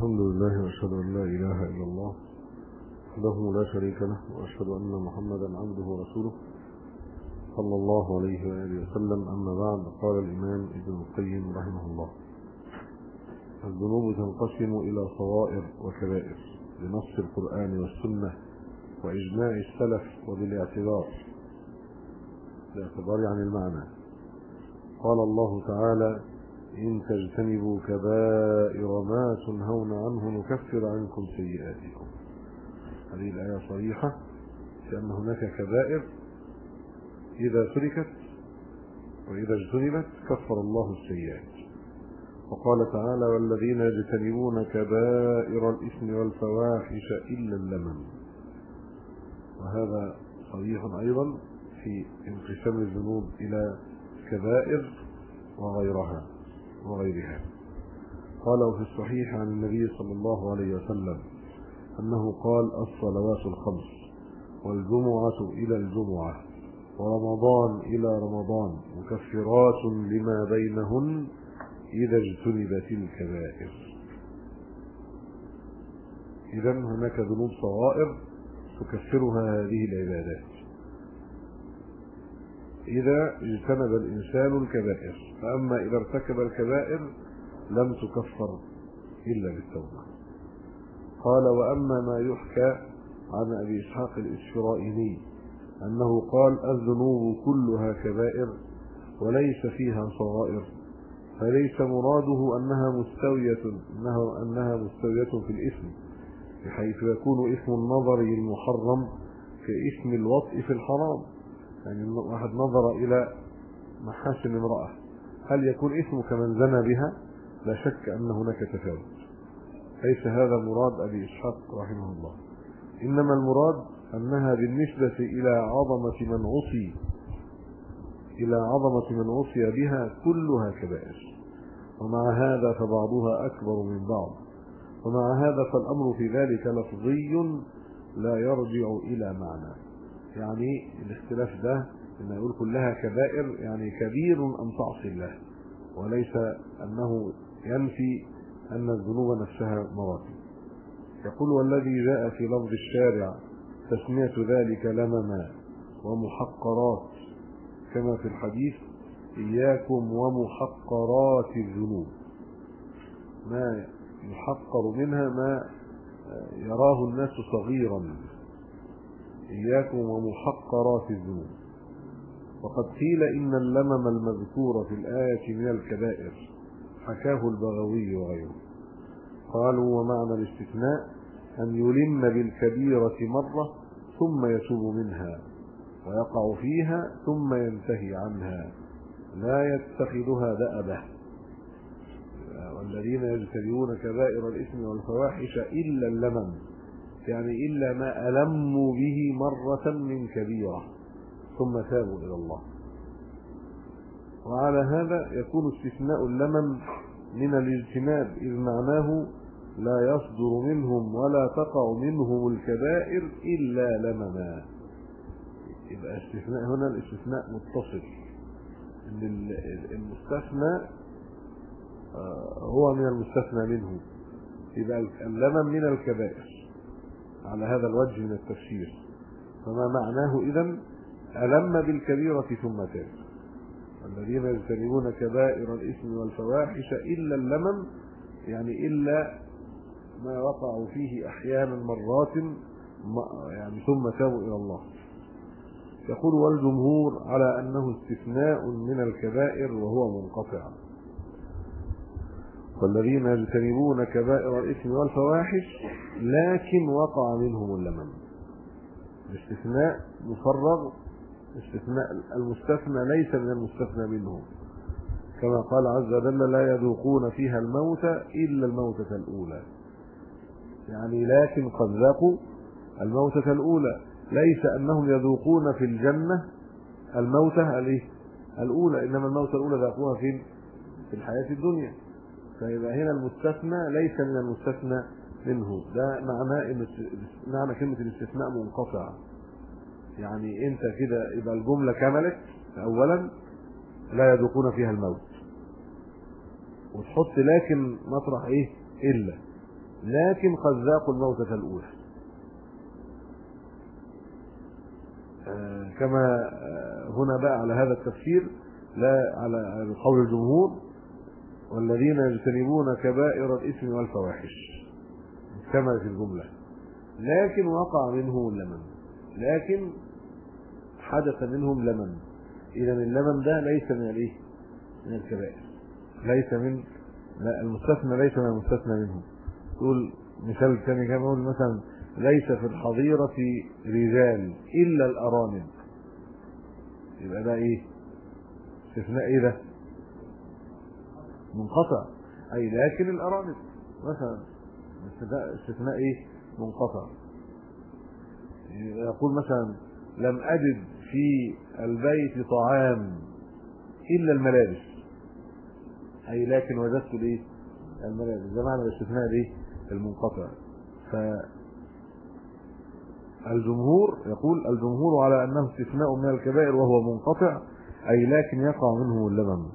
الحمد لله وأشهد أن لا إله إلا الله وحده لا شريك له، وأشهد أن محمدا عبده ورسوله صلى الله عليه وآله وسلم. أما بعد، قال الإمام ابن القيم رحمه الله: الذنوب تنقسم إلى صغائر وكبائر بنص القرآن والسنة وإجماع السلف وبالاعتبار عن المعنى. قال الله تعالى: إن تجتنبوا كبائر ما تنهون عنه نكفر عنكم سيئاتكم. هذه الآية صريحة في أن هناك كبائر إذا تركت وإذا اجتنبت كفر الله السيئات. وقال تعالى: والذين يجتنبون كبائر الإثم والفواحش إلا اللمم. وهذا صريح أيضا في انقسام الذنوب إلى كبائر وغيرها. قال في الصحيح عن النبي صلى الله عليه وسلم أنه قال: الصلوات الخمس والجمعة إلى الجمعة ورمضان إلى رمضان مكفرات لما بينهن إذا اجتنبت الكبائر. إذن هناك ذنوب صغائر تكفرها هذه العبادات إذا اجتنب الإنسان الكبائر، فأما إذا ارتكب الكبائر لم تكفر إلا بالتوبة. قال: وأما ما يحكى عن أبي إسحاق الإسفرائيني أنه قال: الذنوب كلها كبائر وليس فيها صغائر، فليس مراده أنها مستوية في الإثم، بحيث يكون إثم النظر المحرم كإثم الوطء في الحرام. يعني واحد نظر إلى محاسن امرأة، هل يكون إثم كمن زنى بها؟ لا شك أن هناك تفاوت. ليس هذا مراد أبي إسحاق رحمه الله، إنما المراد أنها بالنسبة إلى عظمة من عصي بها كلها كبائر، ومع هذا فبعضها أكبر من بعض، ومع هذا فالأمر في ذلك لفظي لا يرجع إلى معنى. يعني الاختلاف ده إن يقول كلها كبائر يعني كبير أم تعصي الله، وليس أنه ينفي أن الذنوب نفسها مراتب. يقول: والذي جاء في لفظ الشارع تسمية ذلك لمما ومحقرات، كما في الحديث: إياكم ومحقرات الذنوب. ما يحقر منها ما يراه الناس صغيرا، إياكم ومحقرات الذنوب. وقد قيل إن اللمم المذكور في الآية من الكبائر، حكاه البغوي وغيره. قالوا: ومعنى الاستثناء أن يلم بالكبيرة مرة ثم يتوب منها ويقع فيها ثم ينتهي عنها، لا يتخذها دأبة. والذين يجتنبون كبائر الإثم والفواحش إلا اللمم، يعني إلا ما ألموا به مرة من كبيرة ثم تابوا إلى الله. وعلى هذا يكون استثناء اللمم من الاجتناب، إذ معناه لا يصدر منهم ولا تقع منهم الكبائر إلا لمما. يبقى استثناء هنا الاستثناء متصل، إن المستثنى هو من المستثنى منه، يبقى اللمم من الكبائر على هذا الوجه من التفسير. فما معناه إذن ألم بالكبيرة ثم تاب. الذين يجتنبون كبائر الإثم والفواحش إلا اللمم، يعني إلا ما وقعوا فيه أحيانا مرات يعني ثم تابوا إلى الله. يقول: والجمهور على أنه استثناء من الكبائر وهو منقطع. والذين يجتنبون كبائر الإثم والفواحش لكن وقع منهم اللمم. الاستثناء مفرغ، استثناء المستثنى ليس من المستثنى منه، كما قال عز وجل: لا يذوقون فيها الموت إلا الموتة الأولى. يعني لكن قد ذاقوا الموتة الأولى، ليس أنهم يذوقون في الجنة الموتة الأولى، إنما الموتة الأولى ذاقوها في الحياة الدنيا. فيبقى هنا المستثنى ليس من المستثنى منه. ده معنى كلمة الاستثناء منقطع. يعني انت كده يبقى الجملة كملت. اولا لا يذوقون فيها الموت، وتحط لكن مطرح ايه؟ الا. لكن قد ذاقوا الموتة الأولى، كما هنا بقى على هذا التفسير، لا على قول الجمهور: والذين يجتنبون كبائر الإثم والفواحش، كما في الجملة، لكن وقع منهم اللمم، لكن حدث منهم لمم. إذا اللمم ده ليس من الايه؟ من الكبائر، ليس من، لا، المستثنى ليس من المستثنى منه. تقول مثال ثاني كما يقول مثلا: ليس في الحظيرة رجال إلا الأرامل، يبقى ده ايه؟ استثناء ايه ده؟ منقطع، اي لكن الأرامل مثلا، استثناء ايه؟ منقطع. يقول مثلا: لم أجد في البيت طعام إلا الملابس، أي لكن وجدت الايه؟ الملابس. ده معنى الاستثناء الايه؟ المنقطع. فالجمهور يقول: الجمهور على أنه استثناء من الكبائر وهو منقطع، أي لكن يقع منه اللمم.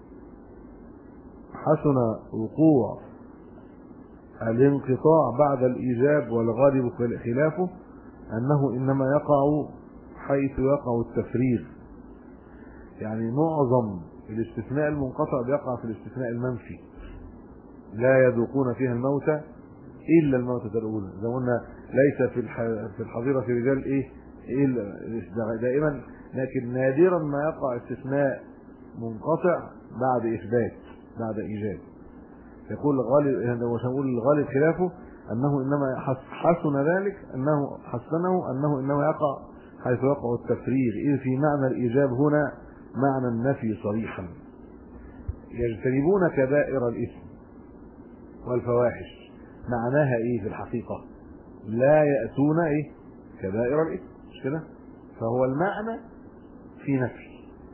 حسن وقوع الانقطاع بعد الإيجاب، والغالب خلافه أنه إنما يقع حيث يقع التفريغ. يعني معظم الاستثناء المنقطع بيقع في الاستثناء المنفي، لا يذوقون فيها الموت إلا الموتة الأولى. زي ما قلنا: ليس في الحظيرة في رجال إيه دائما، لكن نادرا ما يقع استثناء منقطع بعد إثبات، بعد إيجاب. يقول الغالب، وسنقول الغالب خلافه، أنه إنما حسن ذلك، أنه حسنه أنه إنما يقع حيث يقع التفريغ، إذ في معنى الإيجاب هنا معنى النفي صريحا. يجتنبون كبائر الإثم والفواحش، معناها إيه في الحقيقة؟ لا يأتون إيه؟ كبائر الإثم، مش كده؟ فهو المعنى في نفي.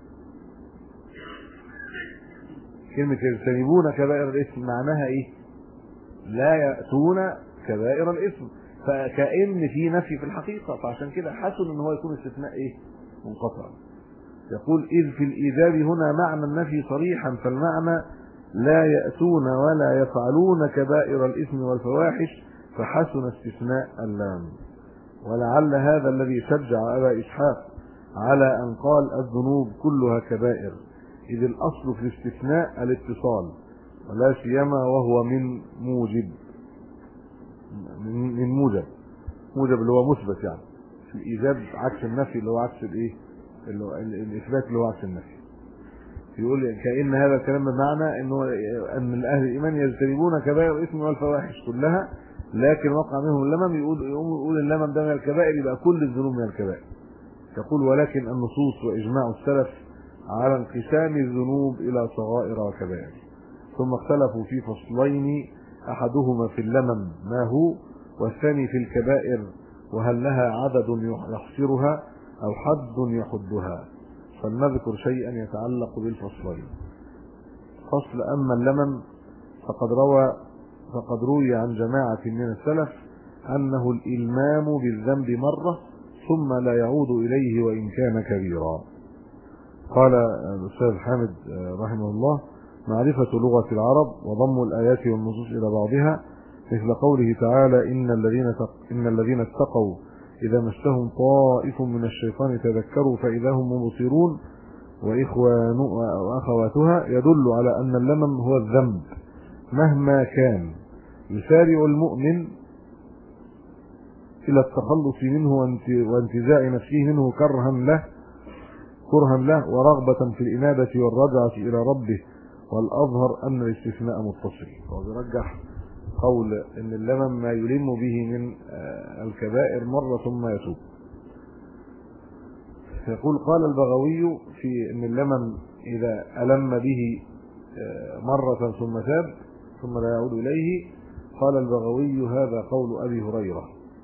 كلمة يجتنبون كبائر الإثم معناها إيه؟ لا يأتون كبائر الإثم، فكأن في نفي في الحقيقة. فعشان كده حسن ان هو يكون استثناء ايه؟ منقطع. يقول: إذ في الإيجاب هنا معنى النفي صريحا، فالمعنى لا يأتون ولا يفعلون كبائر الإثم والفواحش، فحسن استثناء اللام. ولعل هذا الذي شجع أبا إسحاق على أن قال: الذنوب كلها كبائر، إذ الأصل في الاستثناء الاتصال، ولا سيما وهو من موجب، من موجب اللي هو مثبت. يعني في الإيجاب عكس النفي اللي هو عكس الايه؟ اللي هو الإثبات اللي هو عكس النفي. يقول كأن هذا الكلام بمعنى انه ان اهل الايمان يجتنبون كبائر الإثم والفواحش كلها، لكن وقع منهم اللمم. يقول اللمم ده من الكبائر، يبقى كل الذنوب من الكبائر. يقول: ولكن النصوص وإجماع السلف على انقسام الذنوب إلى صغائر وكبائر، ثم اختلفوا في فصلين: أحدهما في اللمم ما هو، والثاني في الكبائر، وهل لها عدد يحصرها أو حد يحدها. فلنذكر شيئا يتعلق بالفصلين. فصل: أما اللمم فقد روي عن جماعة من السلف أنه الإلمام بالذنب مرة ثم لا يعود إليه وإن كان كبيرا. قال الأستاذ حامد رحمه الله: معرفة لغة العرب وضم الآيات والنصوص إلى بعضها، مثل قوله تعالى: إن الذين اتقوا إذا مسهم طائف من الشيطان تذكروا فإذا هم مبصرون وأخواتها، يدل على أن اللمم هو الذنب مهما كان، يسارع المؤمن إلى التخلص منه وانتزاع نفسه منه كرها له ورغبة في الإنابة والرجعة إلى ربه. والأظهر أن الاستثناء متصل. وبيرجح قول إن اللمم ما يلم به من الكبائر مرة ثم يتوب. يقول: قال البغوي في إن اللمم إذا ألم به مرة ثم تاب ثم لا يعود إليه، قال البغوي: هذا قول أبي هريرة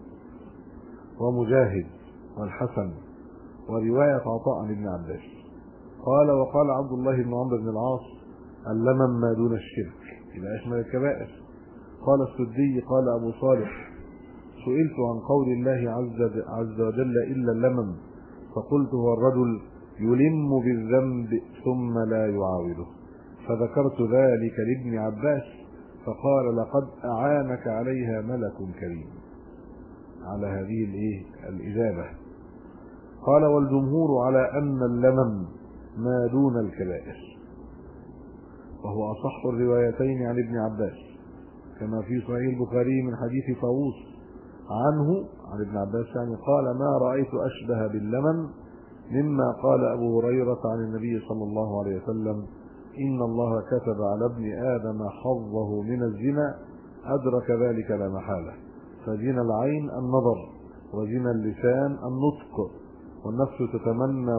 ومجاهد والحسن ورواية عطاء بن عباس. قال: وقال عبد الله بن عمرو بن العاص: اللمم ما دون الشرك، إذا أشمل الكبائر. قال السدي: قال أبو صالح: سئلت عن قول الله عز وجل: إلا اللمم، فقلت: هو الرجل يلم بالذنب ثم لا يعاوده. فذكرت ذلك لابن عباس، فقال لقد أعانك عليها ملك كريم، على هذه الإجابة. قال والجمهور على أن اللمم ما دون الكبائر، وهو أصح الروايتين عن ابن عباس، كما في صحيح البخاري من حديث طاووس عنه عن ابن عباس يعني قال ما رأيت أشبه باللمم مما قال أبو هريرة عن النبي صلى الله عليه وسلم إن الله كتب على ابن آدم حظه من الزنا أدرك ذلك لا محالة، فزنا العين النظر، وزنا اللسان النطق، والنفس تتمنى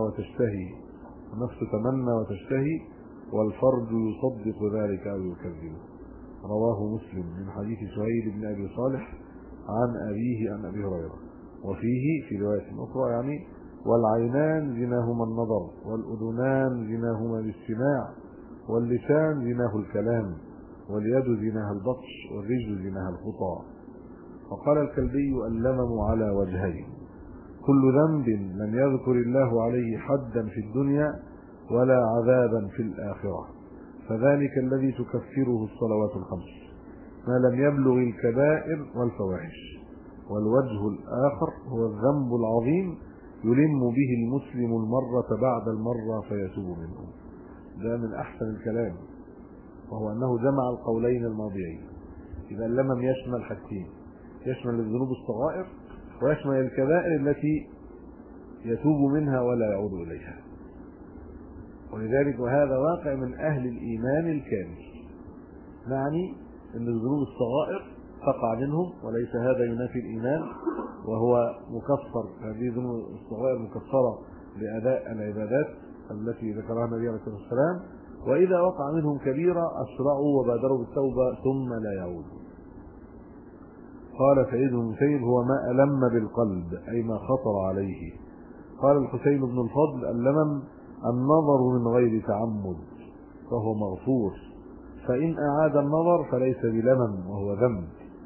وتشتهي والفرج يصدق ذلك أو يكذبه. رواه مسلم من حديث سهيل بن أبي صالح عن أبيه عن أبي هريرة. وفيه في رواية أخرى يعني والعينان زناهما النظر، والأذنان زناهما الاستماع، واللسان زناه الكلام، واليد زناها البطش، والرجل زناها الخطى. وقال الكلبي اللمم على وجهين: كل ذنب لم يذكر الله عليه حدا في الدنيا ولا عذابا في الآخرة، فذلك الذي تكفره الصلوات الخمس ما لم يبلغ الكبائر والفواحش. والوجه الآخر هو الذنب العظيم يلم به المسلم المرة بعد المرة فيتوب منه. ده من أحسن الكلام، وهو أنه جمع القولين الماضيين. إذا اللمم يشمل حاجتين، يشمل الذنوب الصغائر ويشمل الكبائر التي يتوب منها ولا يعود إليها. ولذلك وهذا واقع من أهل الإيمان الكامل، يعني أن الذنوب الصغائر تقع منهم وليس هذا ينافي الإيمان، وهو مكفر، هذه الذنوب الصغائر مكفرة لأداء العبادات التي ذكرها النبي عليه الصلاة والسلام. وإذا وقع منهم كبيرة أسرعوا وبادروا بالتوبة ثم لا يعودوا. قال سعيد بن المسيب هو ما ألم بالقلب أي ما خطر عليه. قال الحسين بن الفضل اللمم النظر من غير تعمد فهو مغفور، فإن أعاد النظر فليس بلمم وهو ذنب،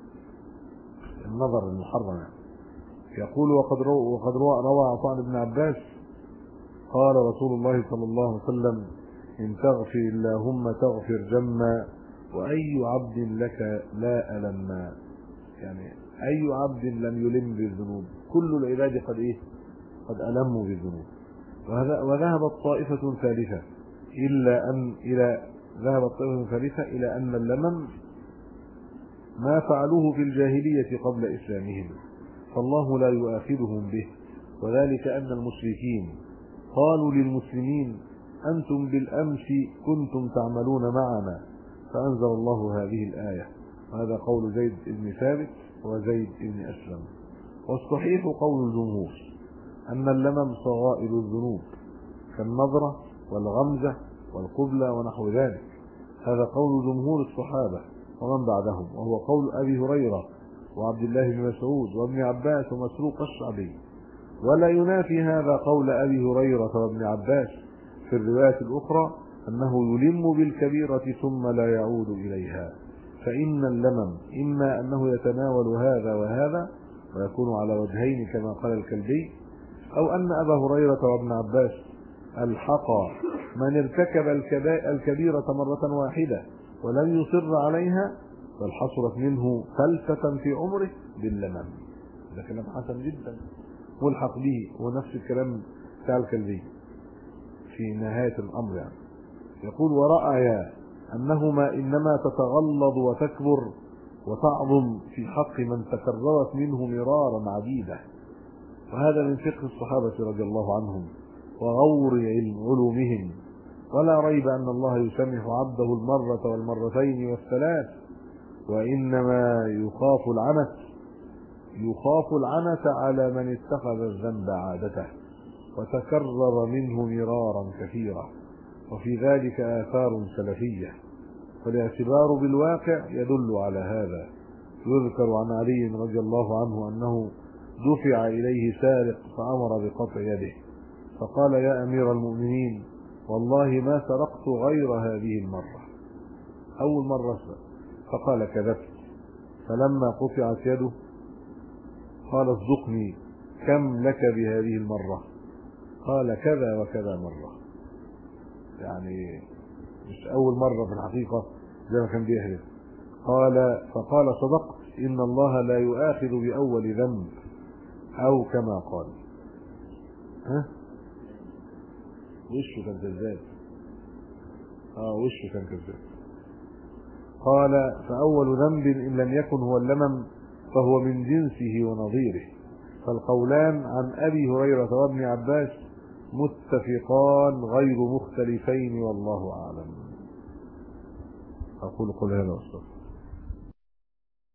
النظر المحرم. يقول وقد روى عطاء بن عباس قال رسول الله صلى الله عليه وسلم إن تغفر اللهم تغفر جما وأي عبد لك لا ألم، يعني أي عبد لم يلم بالذنوب، كل العباد قد ألموا بالذنوب. وذهبت طائفة ثالثة إلى أن اللمم ما فعلوه في الجاهلية قبل إسلامهم فالله لا يؤاخذهم به، وذلك أن المشركين قالوا للمسلمين أنتم بالأمس كنتم تعملون معنا، فأنزل الله هذه الآية. وهذا قول زيد بن ثابت وزيد بن أسلم. والصحيح قول الجمهور أن اللمم صغائر الذنوب كالنظرة والغمزة والقبلة ونحو ذلك. هذا قول جمهور الصحابة ومن بعدهم، وهو قول أبي هريرة وعبد الله بن مسعود وابن عباس ومسروق الشعبي. ولا ينافي هذا قول أبي هريرة وابن عباس في الرواية الأخرى أنه يلم بالكبيرة ثم لا يعود إليها. فإن اللمم إما أنه يتناول هذا وهذا ويكون على وجهين كما قال الكلبي، أو أن أبا هريرة وابن عباس الحقا من ارتكب الكبيرة مرة واحدة ولم يصر عليها بل حصلت منه فلسة في عمره باللمم. ده كلام حسن جدا ملحق به، ونفس الكلام بتاع الكلبي في نهاية الأمر. يعني يقول ورأي أنهما إنما تتغلظ وتكبر وتعظم في حق من تكررت منه مرارا عديدة، وهذا من فقه الصحابة رضي الله عنهم وغور علومهم. ولا ريب أن الله يسامح عبده المرة والمرتين والثلاث، وإنما يخاف العنت على من اتخذ الذنب عادته وتكرر منه مرارا كثيرا، وفي ذلك آثار سلفية، فالاعتبار بالواقع يدل على هذا. يذكر عن علي رضي الله عنه أنه دفع إليه سارق فأمر بقطع يده، فقال يا أمير المؤمنين والله ما سرقت غير هذه المرة، أول مرة سرق. فقال كذبت. فلما قطعت يده قال اصدقني كم لك بهذه المرة؟ قال كذا وكذا مرة، يعني مش أول مرة في الحقيقة زي ما كان بيحلف. فقال صدقت، إن الله لا يؤاخذ بأول ذنب، أو كما قال. وشه كان كذاب. وشه كان كذاب. قال فأول ذنب إن لم يكن هو اللمم فهو من جنسه ونظيره. فالقولان عن أبي هريرة وابن عباس متفقان غير مختلفين، والله أعلم. أقول قل هذا والصلاة.